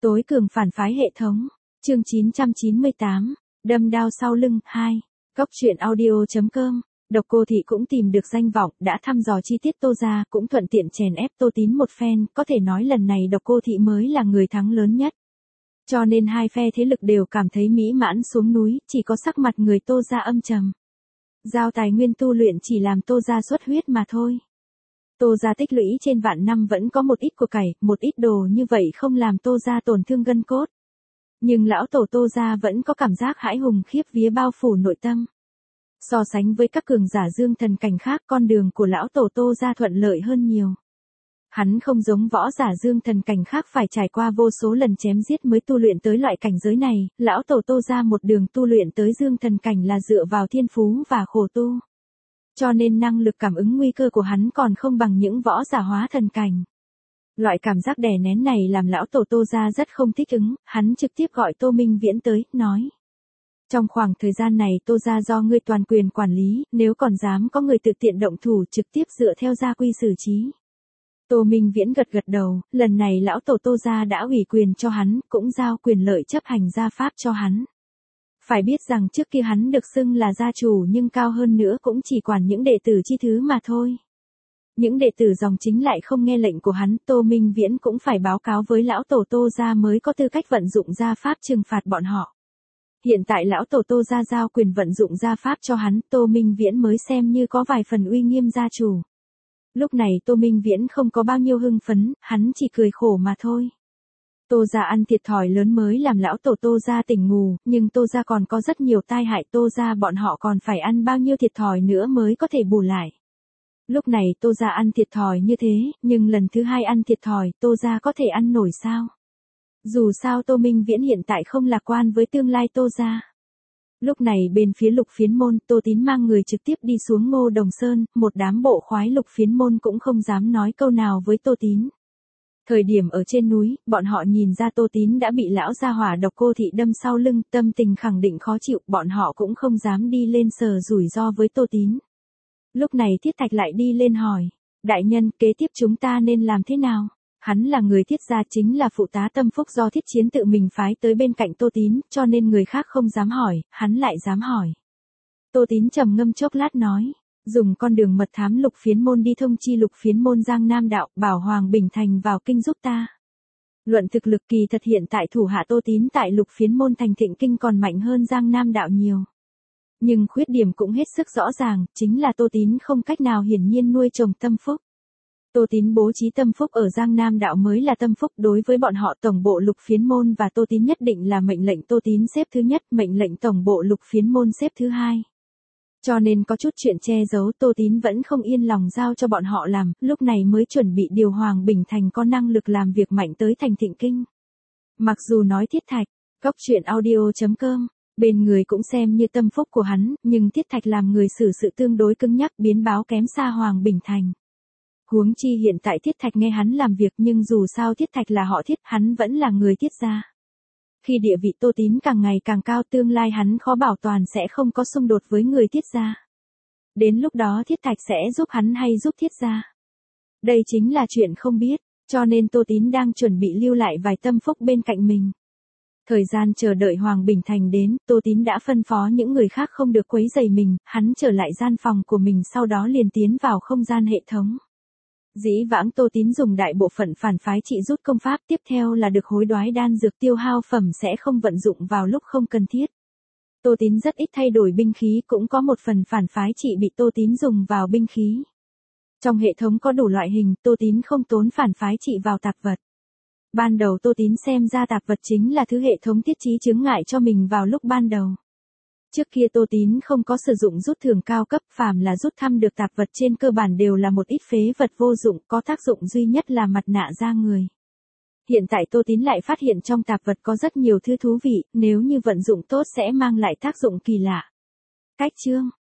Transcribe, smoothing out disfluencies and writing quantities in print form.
Tối cường phản phái hệ thống. Chương 998. Đâm đao sau lưng 2. Góc truyện audio.com. Độc Cô Thị cũng tìm được danh vọng, đã thăm dò chi tiết Tô gia, cũng thuận tiện chèn ép Tô Tín một phen, có thể nói lần này Độc Cô Thị mới là người thắng lớn nhất. Cho nên hai phe thế lực đều cảm thấy mỹ mãn xuống núi, chỉ có sắc mặt người Tô gia âm trầm. Giao tài nguyên tu luyện chỉ làm Tô gia xuất huyết mà thôi. Tô gia tích lũy trên vạn năm vẫn có một ít của cải, một ít đồ như vậy không làm Tô gia tổn thương gân cốt. Nhưng lão tổ Tô gia vẫn có cảm giác hãi hùng khiếp vía bao phủ nội tâm. So sánh với các cường giả dương thần cảnh khác, con đường của lão tổ Tô gia thuận lợi hơn nhiều. Hắn không giống võ giả dương thần cảnh khác phải trải qua vô số lần chém giết mới tu luyện tới loại cảnh giới này, lão tổ Tô gia một đường tu luyện tới dương thần cảnh là dựa vào thiên phú và khổ tu. Cho nên năng lực cảm ứng nguy cơ của hắn còn không bằng những võ giả hóa thần cảnh. Loại cảm giác đè nén này làm lão tổ Tô gia rất không thích ứng, hắn trực tiếp gọi Tô Minh Viễn tới, nói. Trong khoảng thời gian này Tô gia do ngươi toàn quyền quản lý, nếu còn dám có người tự tiện động thủ trực tiếp dựa theo gia quy xử trí. Tô Minh Viễn gật gật đầu, lần này lão tổ Tô gia đã ủy quyền cho hắn, cũng giao quyền lợi chấp hành gia pháp cho hắn. Phải biết rằng trước kia hắn được xưng là gia chủ nhưng cao hơn nữa cũng chỉ quản những đệ tử chi thứ mà thôi. Những đệ tử dòng chính lại không nghe lệnh của hắn, Tô Minh Viễn cũng phải báo cáo với lão tổ Tô gia mới có tư cách vận dụng gia pháp trừng phạt bọn họ. Hiện tại lão tổ Tô gia giao quyền vận dụng gia pháp cho hắn, Tô Minh Viễn mới xem như có vài phần uy nghiêm gia chủ. Lúc này Tô Minh Viễn không có bao nhiêu hưng phấn, hắn chỉ cười khổ mà thôi. Tô gia ăn thiệt thòi lớn mới làm lão tổ Tô gia tỉnh ngủ, nhưng Tô gia còn có rất nhiều tai hại, Tô gia bọn họ còn phải ăn bao nhiêu thiệt thòi nữa mới có thể bù lại. Lúc này Tô gia ăn thiệt thòi như thế, nhưng lần thứ hai ăn thiệt thòi, Tô gia có thể ăn nổi sao? Dù sao Tô Minh Viễn hiện tại không lạc quan với tương lai Tô gia. Lúc này bên phía Lục Phiến môn, Tô Tín mang người trực tiếp đi xuống Ngô Đồng Sơn, một đám bộ khoái Lục Phiến môn cũng không dám nói câu nào với Tô Tín. Thời điểm ở trên núi, bọn họ nhìn ra Tô Tín đã bị lão gia hỏa Độc Cô Thị đâm sau lưng, tâm tình khẳng định khó chịu, bọn họ cũng không dám đi lên sờ rủi ro với Tô Tín. Lúc này Thiết Thạch lại đi lên hỏi, đại nhân, kế tiếp chúng ta nên làm thế nào? Hắn là người Thiết gia, chính là phụ tá tâm phúc do Thiết Chiến tự mình phái tới bên cạnh Tô Tín, cho nên người khác không dám hỏi, hắn lại dám hỏi. Tô Tín trầm ngâm chốc lát nói, dùng con đường mật thám Lục Phiến môn đi thông chi Lục Phiến môn Giang Nam đạo, bảo Hoàng Bình Thành vào kinh giúp ta. Luận thực lực kỳ thật hiện tại thủ hạ Tô Tín tại Lục Phiến môn thành Thịnh Kinh còn mạnh hơn Giang Nam đạo nhiều. Nhưng khuyết điểm cũng hết sức rõ ràng, chính là Tô Tín không cách nào hiển nhiên nuôi trồng tâm phúc. Tô Tín bố trí tâm phúc ở Giang Nam đạo mới là tâm phúc, đối với bọn họ tổng bộ Lục Phiến môn và Tô Tín nhất định là mệnh lệnh Tô Tín xếp thứ nhất, mệnh lệnh tổng bộ Lục Phiến môn xếp thứ hai. Cho nên có chút chuyện che giấu Tô Tín vẫn không yên lòng giao cho bọn họ làm, lúc này mới chuẩn bị điều Hoàng Bình Thành có năng lực làm việc mạnh tới thành Thịnh Kinh. Mặc dù nói Thiết Thạch, góc truyện audio.com, bên người cũng xem như tâm phúc của hắn, nhưng Thiết Thạch làm người xử sự tương đối cứng nhắc, biến báo kém xa Hoàng Bình Thành. Huống chi hiện tại Thiết Thạch nghe hắn làm việc, nhưng dù sao Thiết Thạch là họ Thiết, hắn vẫn là người Thiết gia. Khi địa vị Tô Tín càng ngày càng cao, tương lai hắn khó bảo toàn sẽ không có xung đột với người Thiết gia. Đến lúc đó Thiết Thạch sẽ giúp hắn hay giúp Thiết gia. Đây chính là chuyện không biết, cho nên Tô Tín đang chuẩn bị lưu lại vài tâm phúc bên cạnh mình. Thời gian chờ đợi Hoàng Bình Thành đến, Tô Tín đã phân phó những người khác không được quấy rầy mình, hắn trở lại gian phòng của mình sau đó liền tiến vào không gian hệ thống. Dĩ vãng Tô Tín dùng đại bộ phận phản phái trị rút công pháp, tiếp theo là được hối đoái đan dược tiêu hao phẩm sẽ không vận dụng vào lúc không cần thiết. Tô Tín rất ít thay đổi binh khí, cũng có một phần phản phái trị bị Tô Tín dùng vào binh khí. Trong hệ thống có đủ loại hình, Tô Tín không tốn phản phái trị vào tạp vật. Ban đầu Tô Tín xem ra tạp vật chính là thứ hệ thống thiết trí chướng ngại cho mình vào lúc ban đầu. Trước kia Tô Tín không có sử dụng rút thưởng cao cấp, phàm là rút thăm được tạp vật trên cơ bản đều là một ít phế vật vô dụng, có tác dụng duy nhất là mặt nạ da người. Hiện tại Tô Tín lại phát hiện trong tạp vật có rất nhiều thứ thú vị, nếu như vận dụng tốt sẽ mang lại tác dụng kỳ lạ. Cách chương,